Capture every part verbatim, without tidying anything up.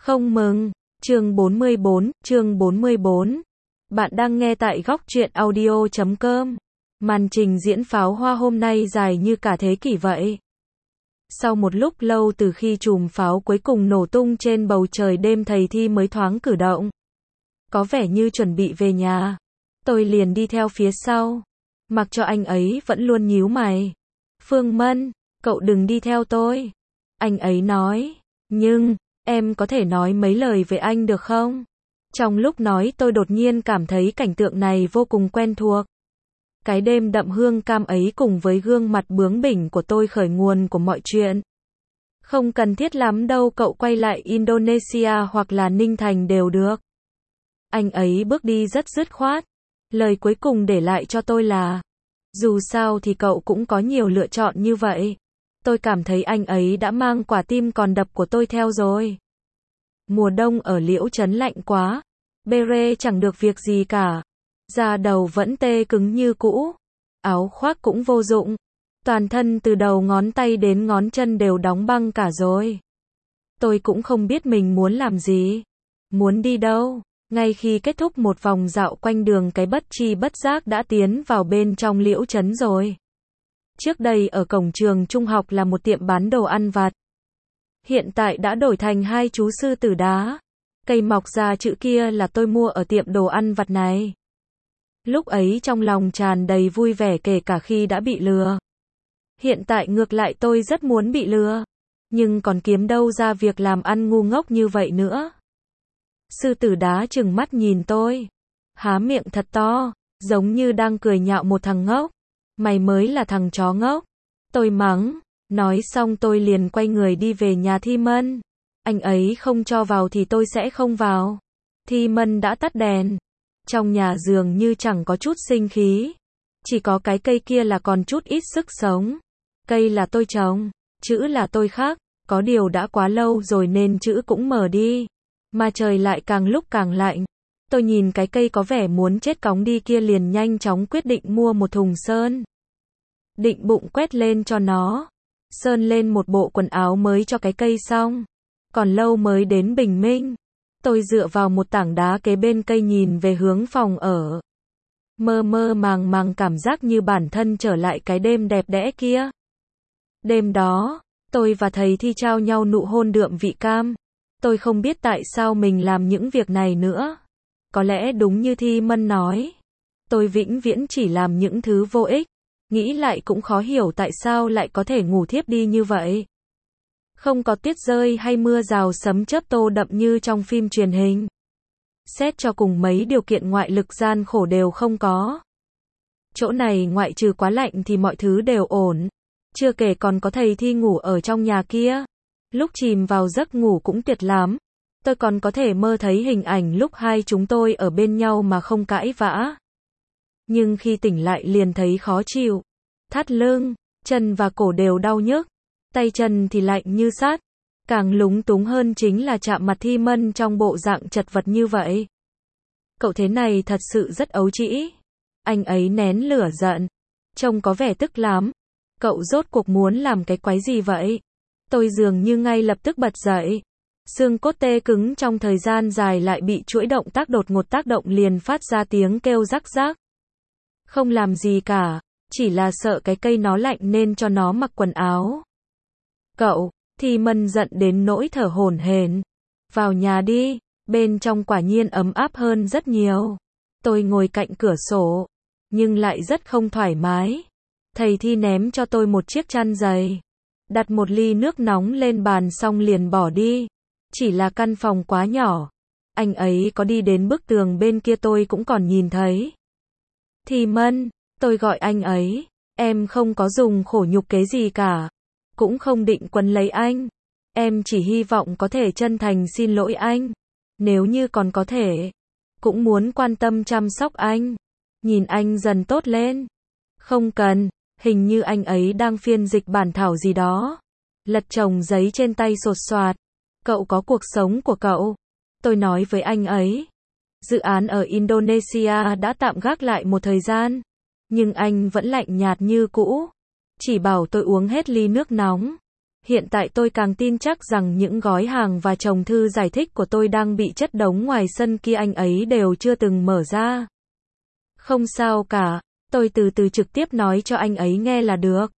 Không mừng. Chương bốn mươi bốn, chương bốn mươi bốn. Bạn đang nghe tại góc truyện audio chấm com. Màn trình diễn pháo hoa hôm nay dài như cả thế kỷ vậy. Sau một lúc lâu từ khi chùm pháo cuối cùng nổ tung trên bầu trời đêm, thầy Thi mới thoáng cử động. Có vẻ như chuẩn bị về nhà. Tôi liền đi theo phía sau. Mặc cho anh ấy vẫn luôn nhíu mày. Phương Mân, cậu đừng đi theo tôi. Anh ấy nói. Nhưng, em có thể nói mấy lời với anh được không? Trong lúc nói tôi đột nhiên cảm thấy cảnh tượng này vô cùng quen thuộc. Cái đêm đậm hương cam ấy cùng với gương mặt bướng bỉnh của tôi khởi nguồn của mọi chuyện. Không cần thiết lắm đâu, cậu quay lại Indonesia hoặc là Ninh Thành đều được. Anh ấy bước đi rất dứt khoát. Lời cuối cùng để lại cho tôi là, dù sao thì cậu cũng có nhiều lựa chọn như vậy. Tôi cảm thấy anh ấy đã mang quả tim còn đập của tôi theo rồi. Mùa đông ở Liễu Trấn lạnh quá. Bê rê chẳng được việc gì cả. Da đầu vẫn tê cứng như cũ. Áo khoác cũng vô dụng. Toàn thân từ đầu ngón tay đến ngón chân đều đóng băng cả rồi. Tôi cũng không biết mình muốn làm gì. Muốn đi đâu. Ngay khi kết thúc một vòng dạo quanh đường, cái bất chi bất giác đã tiến vào bên trong Liễu Trấn rồi. Trước đây ở cổng trường trung học là một tiệm bán đồ ăn vặt. Hiện tại đã đổi thành hai chú sư tử đá. Cây mọc ra chữ kia là tôi mua ở tiệm đồ ăn vặt này. Lúc ấy trong lòng tràn đầy vui vẻ, kể cả khi đã bị lừa. Hiện tại ngược lại tôi rất muốn bị lừa. Nhưng còn kiếm đâu ra việc làm ăn ngu ngốc như vậy nữa. Sư tử đá trừng mắt nhìn tôi. Há miệng thật to, giống như đang cười nhạo một thằng ngốc. Mày mới là thằng chó ngốc. Tôi mắng. Nói xong tôi liền quay người đi về nhà Thi Mân. Anh ấy không cho vào thì tôi sẽ không vào. Thi Mân đã tắt đèn. Trong nhà dường như chẳng có chút sinh khí. Chỉ có cái cây kia là còn chút ít sức sống. Cây là tôi trồng, chữ là tôi khắc. Có điều đã quá lâu rồi nên chữ cũng mờ đi. Mà trời lại càng lúc càng lạnh. Tôi nhìn cái cây có vẻ muốn chết cóng đi kia liền nhanh chóng quyết định mua một thùng sơn. Định bụng quét lên cho nó. Sơn lên một bộ quần áo mới cho cái cây xong. Còn lâu mới đến bình minh. Tôi dựa vào một tảng đá kế bên cây nhìn về hướng phòng ở. Mơ mơ màng màng cảm giác như bản thân trở lại cái đêm đẹp đẽ kia. Đêm đó, tôi và thầy Thi trao nhau nụ hôn đượm vị cam. Tôi không biết tại sao mình làm những việc này nữa. Có lẽ đúng như Thi Mân nói. Tôi vĩnh viễn chỉ làm những thứ vô ích. Nghĩ lại cũng khó hiểu tại sao lại có thể ngủ thiếp đi như vậy. Không có tuyết rơi hay mưa rào sấm chớp tô đậm như trong phim truyền hình. Xét cho cùng mấy điều kiện ngoại lực gian khổ đều không có. Chỗ này ngoại trừ quá lạnh thì mọi thứ đều ổn. Chưa kể còn có thầy Thi ngủ ở trong nhà kia. Lúc chìm vào giấc ngủ cũng tuyệt lắm. Tôi còn có thể mơ thấy hình ảnh lúc hai chúng tôi ở bên nhau mà không cãi vã. Nhưng khi tỉnh lại liền thấy khó chịu. Thắt lưng, chân và cổ đều đau nhức. Tay chân thì lạnh như sắt. Càng lúng túng hơn chính là chạm mặt Thi Mân trong bộ dạng chật vật như vậy. Cậu thế này thật sự rất ấu trĩ. Anh ấy nén lửa giận. Trông có vẻ tức lắm. Cậu rốt cuộc muốn làm cái quái gì vậy? Tôi dường như ngay lập tức bật dậy. Xương cốt tê cứng trong thời gian dài lại bị chuỗi động tác đột ngột tác động liền phát ra tiếng kêu rắc rắc. Không làm gì cả. Chỉ là sợ cái cây nó lạnh nên cho nó mặc quần áo. Cậu, Thi Mân giận đến nỗi thở hổn hển. Vào nhà đi, bên trong quả nhiên ấm áp hơn rất nhiều. Tôi ngồi cạnh cửa sổ, nhưng lại rất không thoải mái. Thầy Thi ném cho tôi một chiếc chăn dày. Đặt một ly nước nóng lên bàn xong liền bỏ đi. Chỉ là căn phòng quá nhỏ. Anh ấy có đi đến bức tường bên kia tôi cũng còn nhìn thấy. Thi Mân, tôi gọi anh ấy. Em không có dùng khổ nhục kế gì cả. Cũng không định quấn lấy anh. Em chỉ hy vọng có thể chân thành xin lỗi anh. Nếu như còn có thể. Cũng muốn quan tâm chăm sóc anh. Nhìn anh dần tốt lên. Không cần. Hình như anh ấy đang phiên dịch bản thảo gì đó. Lật chồng giấy trên tay sột soạt. Cậu có cuộc sống của cậu. Tôi nói với anh ấy. Dự án ở Indonesia đã tạm gác lại một thời gian. Nhưng anh vẫn lạnh nhạt như cũ. Chỉ bảo tôi uống hết ly nước nóng. Hiện tại tôi càng tin chắc rằng những gói hàng và chồng thư giải thích của tôi đang bị chất đống ngoài sân kia anh ấy đều chưa từng mở ra. Không sao cả, tôi từ từ trực tiếp nói cho anh ấy nghe là được.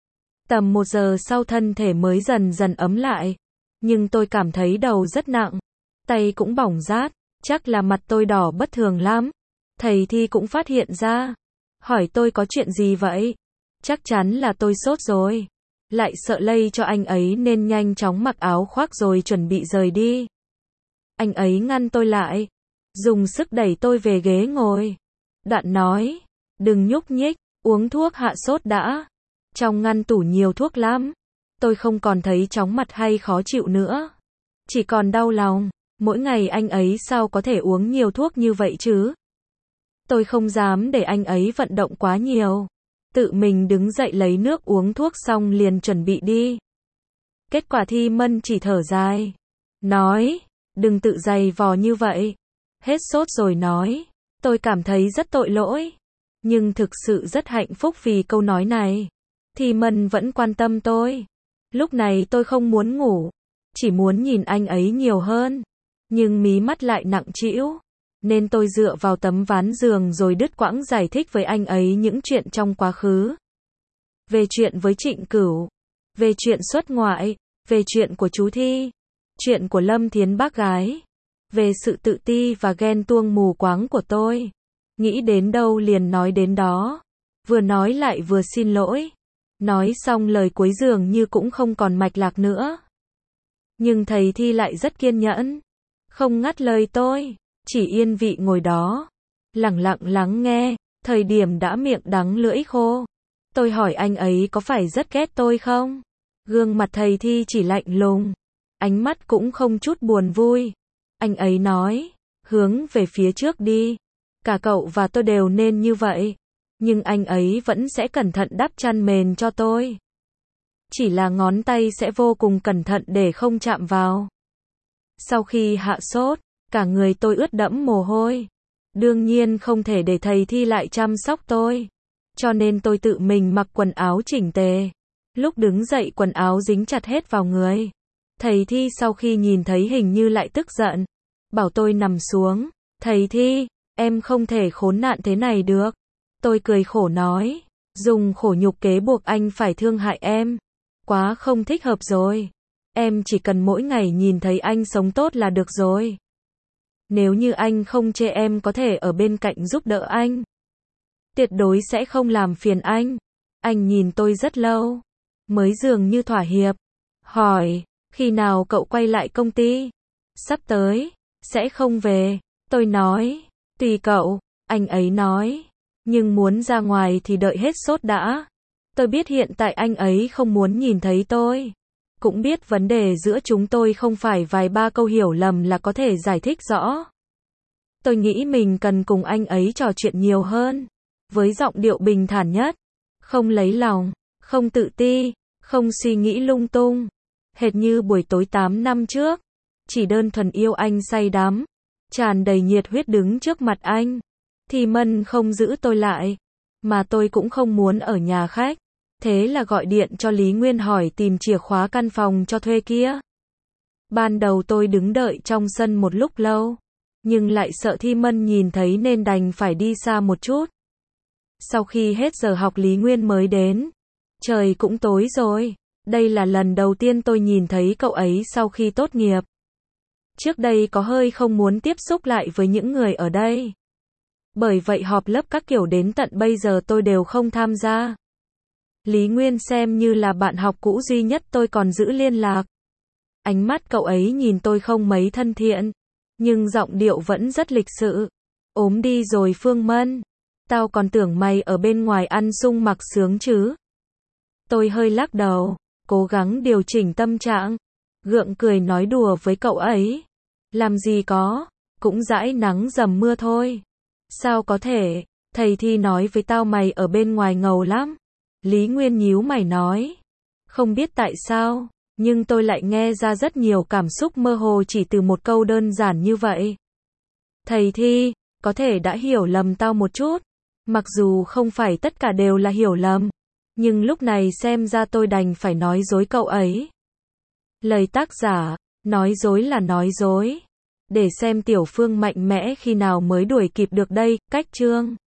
Tầm một giờ sau thân thể mới dần dần ấm lại. Nhưng tôi cảm thấy đầu rất nặng. Tay cũng bỏng rát. Chắc là mặt tôi đỏ bất thường lắm. Thầy Thi cũng phát hiện ra. Hỏi tôi có chuyện gì vậy? Chắc chắn là tôi sốt rồi. Lại sợ lây cho anh ấy nên nhanh chóng mặc áo khoác rồi chuẩn bị rời đi. Anh ấy ngăn tôi lại. Dùng sức đẩy tôi về ghế ngồi. Đoạn nói. Đừng nhúc nhích, uống thuốc hạ sốt đã. Trong ngăn tủ nhiều thuốc lắm. Tôi không còn thấy chóng mặt hay khó chịu nữa. Chỉ còn đau lòng. Mỗi ngày anh ấy sao có thể uống nhiều thuốc như vậy chứ? Tôi không dám để anh ấy vận động quá nhiều. Tự mình đứng dậy lấy nước uống thuốc xong liền chuẩn bị đi. Kết quả Thi Mân chỉ thở dài. Nói, đừng tự dày vò như vậy. Hết sốt rồi nói. Tôi cảm thấy rất tội lỗi. Nhưng thực sự rất hạnh phúc vì câu nói này. Thi Mân vẫn quan tâm tôi. Lúc này tôi không muốn ngủ. Chỉ muốn nhìn anh ấy nhiều hơn. Nhưng mí mắt lại nặng trĩu. Nên tôi dựa vào tấm ván giường rồi đứt quãng giải thích với anh ấy những chuyện trong quá khứ. Về chuyện với Trịnh Cửu. Về chuyện xuất ngoại. Về chuyện của chú Thi. Chuyện của Lâm Thiến bác gái. Về sự tự ti và ghen tuông mù quáng của tôi. Nghĩ đến đâu liền nói đến đó. Vừa nói lại vừa xin lỗi. Nói xong lời cuối dường như cũng không còn mạch lạc nữa. Nhưng thầy Thi lại rất kiên nhẫn. Không ngắt lời tôi. Chỉ yên vị ngồi đó. Lặng lặng lắng nghe. Thời điểm đã miệng đắng lưỡi khô. Tôi hỏi anh ấy có phải rất ghét tôi không? Gương mặt thầy Thi chỉ lạnh lùng. Ánh mắt cũng không chút buồn vui. Anh ấy nói. Hướng về phía trước đi. Cả cậu và tôi đều nên như vậy. Nhưng anh ấy vẫn sẽ cẩn thận đắp chăn mền cho tôi. Chỉ là ngón tay sẽ vô cùng cẩn thận để không chạm vào. Sau khi hạ sốt, cả người tôi ướt đẫm mồ hôi. Đương nhiên không thể để thầy Thi lại chăm sóc tôi. Cho nên tôi tự mình mặc quần áo chỉnh tề. Lúc đứng dậy quần áo dính chặt hết vào người. Thầy Thi sau khi nhìn thấy hình như lại tức giận. Bảo tôi nằm xuống. Thầy Thi, em không thể khốn nạn thế này được. Tôi cười khổ nói. Dùng khổ nhục kế buộc anh phải thương hại em. Quá không thích hợp rồi. Em chỉ cần mỗi ngày nhìn thấy anh sống tốt là được rồi. Nếu như anh không chê em có thể ở bên cạnh giúp đỡ anh. Tuyệt đối sẽ không làm phiền anh. Anh nhìn tôi rất lâu. Mới dường như thỏa hiệp. Hỏi, khi nào cậu quay lại công ty? Sắp tới. Sẽ không về. Tôi nói. Tùy cậu. Anh ấy nói. Nhưng muốn ra ngoài thì đợi hết sốt đã. Tôi biết hiện tại anh ấy không muốn nhìn thấy tôi. Cũng biết vấn đề giữa chúng tôi không phải vài ba câu hiểu lầm là có thể giải thích rõ. Tôi nghĩ mình cần cùng anh ấy trò chuyện nhiều hơn. Với giọng điệu bình thản nhất. Không lấy lòng, không tự ti, không suy nghĩ lung tung. Hệt như buổi tối tám năm trước. Chỉ đơn thuần yêu anh say đắm. Tràn đầy nhiệt huyết đứng trước mặt anh. Thì Mân không giữ tôi lại. Mà tôi cũng không muốn ở nhà khách. Thế là gọi điện cho Lý Nguyên hỏi tìm chìa khóa căn phòng cho thuê kia. Ban đầu tôi đứng đợi trong sân một lúc lâu. Nhưng lại sợ Thi Mân nhìn thấy nên đành phải đi xa một chút. Sau khi hết giờ học Lý Nguyên mới đến. Trời cũng tối rồi. Đây là lần đầu tiên tôi nhìn thấy cậu ấy sau khi tốt nghiệp. Trước đây có hơi không muốn tiếp xúc lại với những người ở đây. Bởi vậy họp lớp các kiểu đến tận bây giờ tôi đều không tham gia. Lý Nguyên xem như là bạn học cũ duy nhất tôi còn giữ liên lạc. Ánh mắt cậu ấy nhìn tôi không mấy thân thiện. Nhưng giọng điệu vẫn rất lịch sự. Ốm đi rồi Phương Mân. Tao còn tưởng mày ở bên ngoài ăn sung mặc sướng chứ. Tôi hơi lắc đầu. Cố gắng điều chỉnh tâm trạng. Gượng cười nói đùa với cậu ấy. Làm gì có. Cũng dãi nắng dầm mưa thôi. Sao có thể. Thầy Thi nói với tao mày ở bên ngoài ngầu lắm. Lý Nguyên nhíu mày nói. Không biết tại sao. Nhưng tôi lại nghe ra rất nhiều cảm xúc mơ hồ chỉ từ một câu đơn giản như vậy. Thầy Thi, có thể đã hiểu lầm tao một chút. Mặc dù không phải tất cả đều là hiểu lầm. Nhưng lúc này xem ra tôi đành phải nói dối cậu ấy. Lời tác giả, nói dối là nói dối. Để xem Tiểu Phương mạnh mẽ khi nào mới đuổi kịp được đây, cách chương